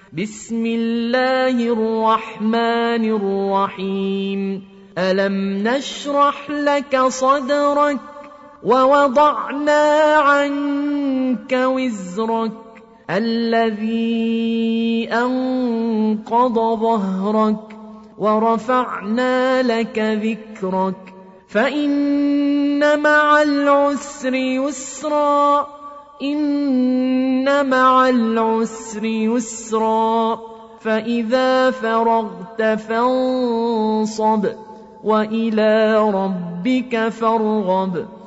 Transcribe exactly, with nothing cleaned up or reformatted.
بسم الله الرحمن الرحيم ألم نشرح لك صدرك ووضعنا عنك وزرك الذي أنقض ظهرك ورفعنا لك ذكرك فإن مع العسر يسرا إن مع العسر يسرا فإذا فرغت فانصب وإلى ربك فارغب